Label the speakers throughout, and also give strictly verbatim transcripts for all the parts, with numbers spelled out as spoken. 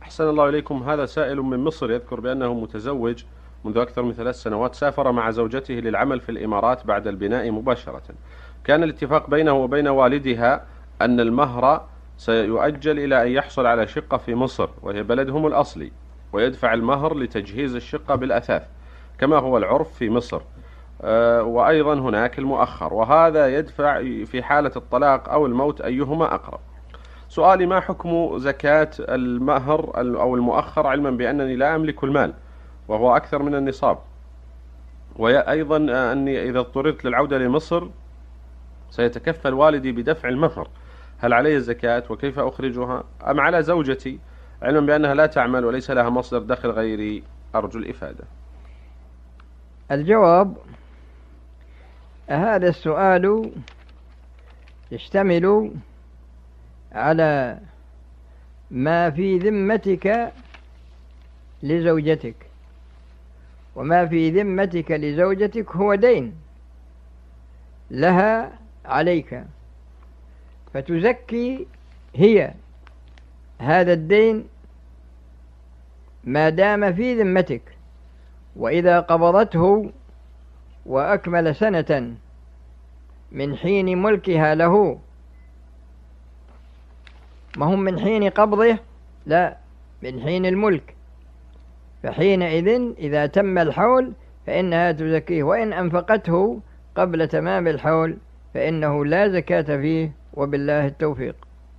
Speaker 1: أحسن الله إليكم. هذا سائل من مصر يذكر بأنه متزوج منذ أكثر من ثلاث سنوات، سافر مع زوجته للعمل في الإمارات بعد البناء مباشرة. كان الاتفاق بينه وبين والدها أن المهر سيؤجل إلى أن يحصل على شقة في مصر وهي بلدهم الأصلي، ويدفع المهر لتجهيز الشقة بالأثاث كما هو العرف في مصر، أه وأيضا هناك المؤخر، وهذا يدفع في حالة الطلاق أو الموت أيهما أقرب. سؤالي: ما حكم زكاة المهر أو المؤخر، علما بأنني لا أملك المال وهو أكثر من النصاب، وأيضا أني إذا اضطررت للعودة لمصر سيتكفل والدي بدفع المهر، هل علي الزكاة وكيف أخرجها؟ أم على زوجتي علما بأنها لا تعمل وليس لها مصدر دخل غيري؟ أرجو الإفادة.
Speaker 2: الجواب: هذا السؤال يشتمل على ما في ذمتك لزوجتك، وما في ذمتك لزوجتك هو دين لها عليك، فتزكي هي هذا الدين ما دام في ذمتك، وإذا قبضته وأكمل سنة من حين ملكها له، ما هم من حين قبضه، لا، من حين الملك، فحينئذ إذا تم الحول فإنها تزكيه، وإن أنفقته قبل تمام الحول فإنه لا زكاة فيه، وبالله التوفيق.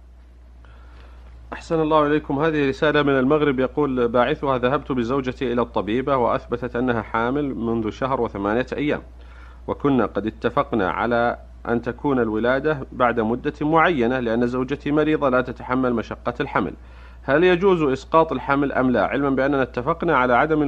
Speaker 1: أحسن الله إليكم. هذه رسالة من المغرب، يقول باعثها: ذهبت بزوجتي إلى الطبيبة وأثبتت أنها حامل منذ شهر وثمانية أيام، وكنا قد اتفقنا على أن تكون الولادة بعد مدة معينة لأن زوجتي مريضة لا تتحمل مشقة الحمل، هل يجوز إسقاط الحمل أم لا، علما بأننا اتفقنا على عدم